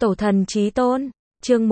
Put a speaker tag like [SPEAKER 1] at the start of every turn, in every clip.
[SPEAKER 1] Tổ thần chí tôn, chương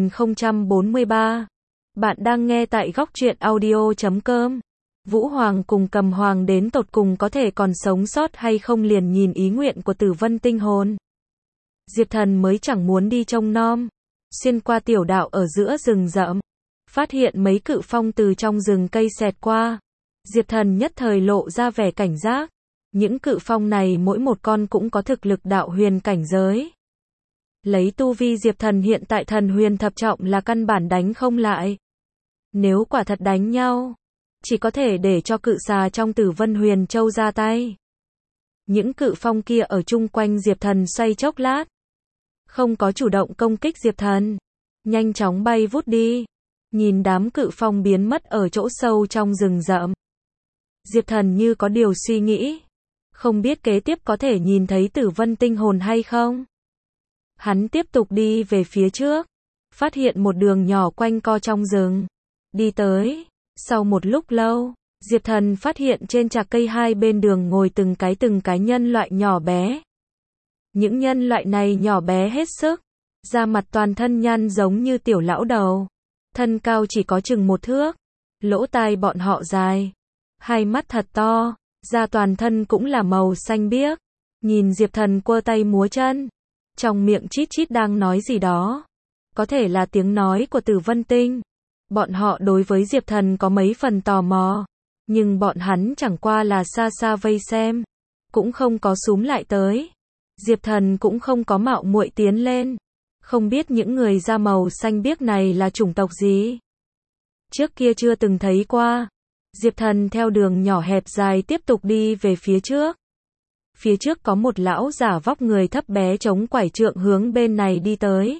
[SPEAKER 1] 1043. Bạn đang nghe tại góc truyện audio.com. Vũ Hoàng cùng Cầm Hoàng đến tột cùng có thể còn sống sót hay không liền nhìn ý nguyện của Tử Vân tinh hồn. Diệp Thần mới chẳng muốn đi trông nom. Xuyên qua tiểu đạo ở giữa rừng rậm. Phát hiện mấy cự phong từ trong rừng cây xẹt qua. Diệp Thần nhất thời lộ ra vẻ cảnh giác. Những cự phong này mỗi một con cũng có thực lực đạo huyền cảnh giới. Lấy tu vi Diệp Thần hiện tại thần huyền thập trọng là căn bản đánh không lại. Nếu quả thật đánh nhau, chỉ có thể để cho cự xà trong Tử Vân Huyền Châu ra tay. Những cự phong kia ở chung quanh Diệp Thần xoay chốc lát. Không có chủ động công kích Diệp Thần. Nhanh chóng bay vút đi. Nhìn đám cự phong biến mất ở chỗ sâu trong rừng rậm. Diệp Thần như có điều suy nghĩ. Không biết kế tiếp có thể nhìn thấy Tử Vân tinh hồn hay không? Hắn tiếp tục đi về phía trước. Phát hiện một đường nhỏ quanh co trong rừng. Đi tới. Sau một lúc lâu, Diệp Thần phát hiện trên trạc cây hai bên đường ngồi từng cái nhân loại nhỏ bé. Những nhân loại này nhỏ bé hết sức. Da mặt toàn thân nhăn giống như tiểu lão đầu. Thân cao chỉ có chừng 1 thước. Lỗ tai bọn họ dài. Hai mắt thật to. Da toàn thân cũng là màu xanh biếc. Nhìn Diệp Thần quơ tay múa chân. Trong miệng chít chít đang nói gì đó. Có thể là tiếng nói của Tử Vân Tinh. Bọn họ đối với Diệp Thần có mấy phần tò mò. Nhưng bọn hắn chẳng qua là xa xa vây xem. Cũng không có xúm lại tới. Diệp Thần cũng không có mạo muội tiến lên. Không biết những người da màu xanh biếc này là chủng tộc gì. Trước kia chưa từng thấy qua. Diệp Thần theo đường nhỏ hẹp dài tiếp tục đi về phía trước. Phía trước có một lão giả vóc người thấp bé chống quải trượng hướng bên này đi tới.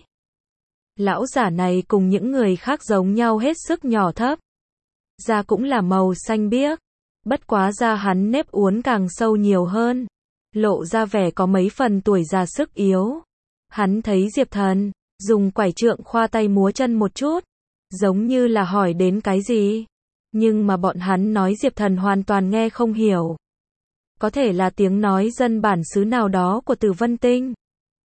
[SPEAKER 1] Lão giả này cùng những người khác giống nhau hết sức nhỏ thấp. Da cũng là màu xanh biếc. Bất quá da hắn nếp uốn càng sâu nhiều hơn. Lộ ra vẻ có mấy phần tuổi già sức yếu. Hắn thấy Diệp Thần, dùng quải trượng khoa tay múa chân một chút. Giống như là hỏi đến cái gì. Nhưng mà bọn hắn nói Diệp Thần hoàn toàn nghe không hiểu. Có thể là tiếng nói dân bản xứ nào đó của Tử Vân Tinh.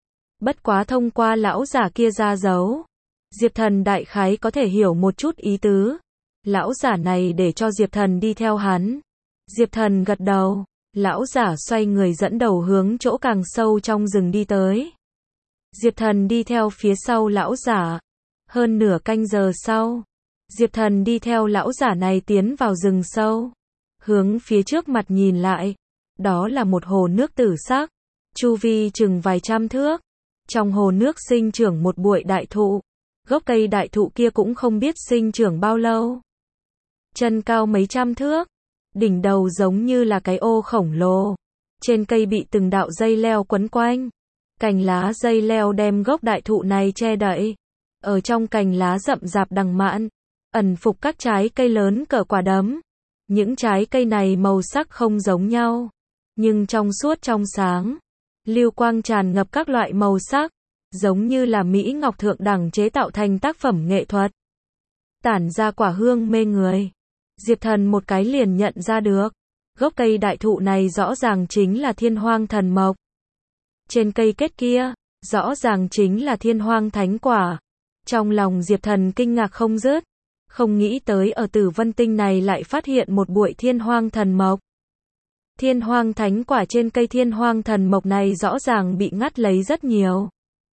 [SPEAKER 1] Bất quá thông qua lão giả kia ra dấu. Diệp Thần đại khái có thể hiểu một chút ý tứ. Lão giả này để cho Diệp Thần đi theo hắn. Diệp Thần gật đầu. Lão giả xoay người dẫn đầu hướng chỗ càng sâu trong rừng đi tới. Diệp Thần đi theo phía sau lão giả. Hơn nửa canh giờ sau. Diệp Thần đi theo lão giả này tiến vào rừng sâu. Hướng phía trước mặt nhìn lại. Đó là một hồ nước tử sắc. Chu vi chừng vài trăm thước. Trong hồ nước sinh trưởng một bụi đại thụ. Gốc cây đại thụ kia cũng không biết sinh trưởng bao lâu. Chân cao mấy trăm thước. Đỉnh đầu giống như là cái ô khổng lồ. Trên cây bị từng đạo dây leo quấn quanh. Cành lá dây leo đem gốc đại thụ này che đậy. Ở trong cành lá rậm rạp đằng mạn. Ẩn phục các trái cây lớn cỡ quả đấm. Những trái cây này màu sắc không giống nhau. Nhưng trong suốt trong sáng. Lưu quang tràn ngập các loại màu sắc. Giống như là mỹ ngọc thượng đẳng chế tạo thành tác phẩm nghệ thuật. Tản ra quả hương mê người. Diệp Thần một cái liền nhận ra được. Gốc cây đại thụ này rõ ràng chính là Thiên Hoang Thần Mộc. Trên cây kết kia, rõ ràng chính là Thiên Hoang Thánh Quả. Trong lòng Diệp Thần kinh ngạc không dứt. Không nghĩ tới ở Tử Vân Tinh này lại phát hiện một bụi Thiên Hoang Thần Mộc. Thiên Hoang Thánh Quả trên cây Thiên Hoang Thần Mộc này rõ ràng bị ngắt lấy rất nhiều.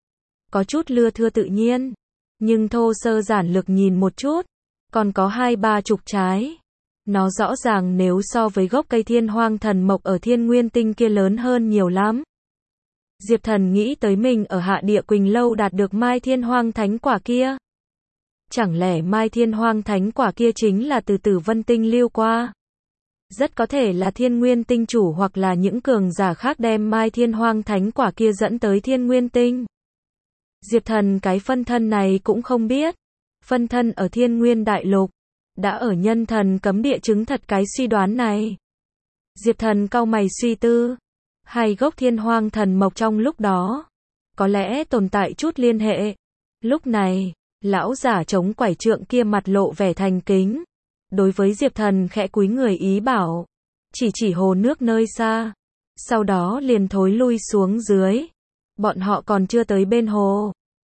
[SPEAKER 1] Có chút lưa thưa tự nhiên. Nhưng thô sơ giản lược nhìn một chút. Còn có 2-3 chục trái. Nó rõ ràng nếu so với gốc cây Thiên Hoang Thần Mộc ở Thiên Nguyên Tinh kia lớn hơn nhiều lắm. Diệp Thần nghĩ tới mình ở Hạ Địa Quỳnh Lâu đạt được Mai Thiên Hoang Thánh Quả kia. Chẳng lẽ Mai Thiên Hoang Thánh Quả kia chính là từ Tử Vân Tinh lưu qua? Rất có thể là Thiên Nguyên Tinh chủ hoặc là những cường giả khác đem Mai Thiên Hoang Thánh Quả kia dẫn tới Thiên Nguyên Tinh. Diệp Thần cái phân thân này cũng không biết. Phân thân ở Thiên Nguyên Đại Lục. Đã ở Nhân Thần Cấm Địa chứng thật cái suy đoán này. Diệp Thần cau mày suy tư. Hai gốc Thiên Hoang Thần Mộc trong lúc đó. Có lẽ tồn tại chút liên hệ. Lúc này, lão giả chống quải trượng kia mặt lộ vẻ thành kính. Đối với Diệp Thần khẽ cúi người ý bảo. Chỉ hồ nước nơi xa. Sau đó liền thối lui xuống dưới. Bọn họ còn chưa tới bên hồ.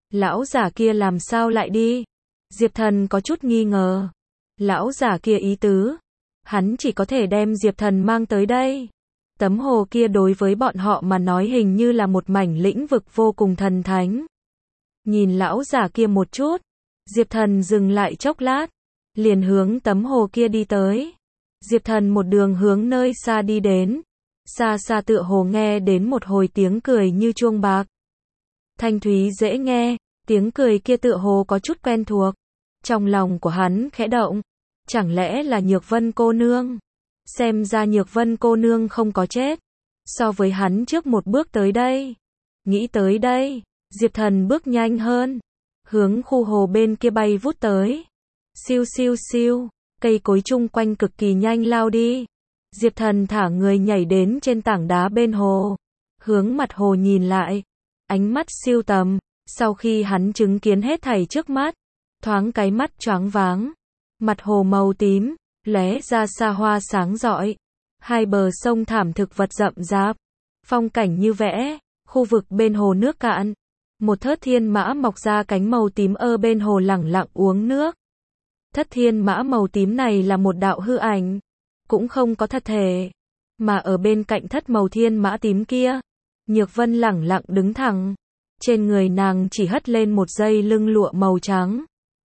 [SPEAKER 1] Lão giả kia làm sao lại đi? Diệp Thần có chút nghi ngờ. Lão giả kia ý tứ, hắn chỉ có thể đem Diệp Thần mang tới đây. Tấm hồ kia đối với bọn họ mà nói hình như là một mảnh lĩnh vực vô cùng thần thánh. Nhìn lão giả kia một chút, Diệp Thần dừng lại chốc lát, liền hướng tấm hồ kia đi tới. Diệp Thần một đường hướng nơi xa đi đến, xa xa tựa hồ nghe đến một hồi tiếng cười như chuông bạc. Thanh thúy dễ nghe, tiếng cười kia tựa hồ có chút quen thuộc. Trong lòng của hắn khẽ động, chẳng lẽ là Nhược Vân cô nương? Xem ra Nhược Vân cô nương không có chết, so với hắn trước một bước tới đây. Nghĩ tới đây, Diệp Thần bước nhanh hơn, hướng khu hồ bên kia bay vút tới. Siêu siêu siêu, cây cối chung quanh cực kỳ nhanh lao đi. Diệp Thần thả người nhảy đến trên tảng đá bên hồ, hướng mặt hồ nhìn lại, ánh mắt siêu tầm. Sau khi hắn chứng kiến hết thảy trước mắt, thoáng cái mắt choáng váng. Mặt hồ màu tím, lóe ra xa hoa sáng rọi. Hai bờ sông thảm thực vật rậm rạp, phong cảnh như vẽ. Khu vực bên hồ nước cạn, một thớt thiên mã mọc ra cánh màu tím ở bên hồ lẳng lặng uống nước. Thất thiên mã màu tím này là một đạo hư ảnh, cũng không có thật thể, mà ở bên cạnh thất màu thiên mã tím kia, Nhược Vân lẳng lặng đứng thẳng, trên người nàng chỉ hất lên một dây lưng lụa màu trắng,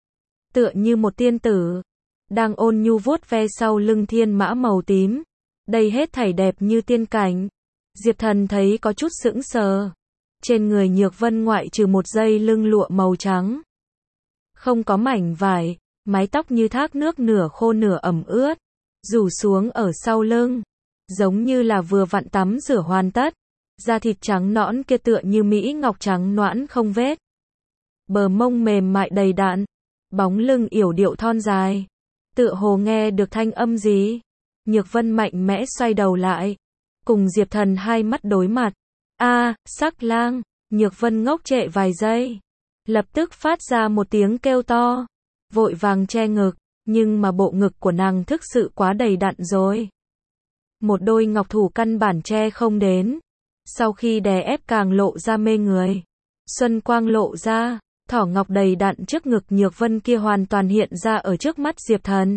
[SPEAKER 1] tựa như một tiên tử đang ôn nhu vuốt ve sau lưng thiên mã màu tím. Đây hết thảy đẹp như tiên cảnh. Diệp Thần thấy có chút sững sờ. Trên người Nhược Vân ngoại trừ một dây lưng lụa màu trắng, không có mảnh vải, mái tóc như thác nước nửa khô nửa ẩm ướt, rủ xuống ở sau lưng, giống như là vừa vặn tắm rửa hoàn tất. Da thịt trắng nõn kia tựa như mỹ ngọc trắng nõn không vết. Bờ mông mềm mại đầy đặn, bóng lưng yểu điệu thon dài, tựa hồ nghe được thanh âm gì. Nhược Vân mạnh mẽ xoay đầu lại, cùng Diệp Thần hai mắt đối mặt. A, Sắc Lang. Nhược Vân ngốc trệ vài giây, lập tức phát ra một tiếng kêu to, vội vàng che ngực, nhưng mà bộ ngực của nàng thực sự quá đầy đặn rồi. Một đôi ngọc thủ căn bản che không đến, sau khi đè ép càng lộ ra mê người. Xuân quang lộ ra, thỏ ngọc đầy đặn trước ngực Nhược Vân kia hoàn toàn hiện ra ở trước mắt Diệp Thần.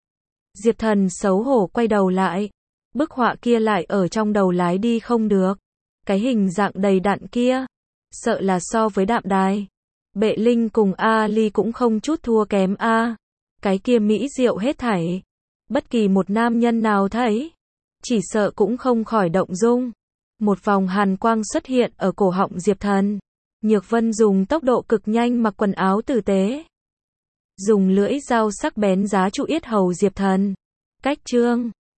[SPEAKER 1] Diệp Thần xấu hổ quay đầu lại, bức họa kia lại ở trong đầu lái đi không được. Cái hình dạng đầy đặn kia, sợ là so với Đạm Đài, Bệ Linh cùng A Ly cũng không chút thua kém a. Cái kia mỹ diệu hết thảy, bất kỳ một nam nhân nào thấy, chỉ sợ cũng không khỏi động dung. Một vòng hàn quang xuất hiện ở cổ họng Diệp Thần. Nhược Vân dùng tốc độ cực nhanh mặc quần áo tử tế, dùng lưỡi dao sắc bén giá trụ yết hầu Diệp Thần. Cách chương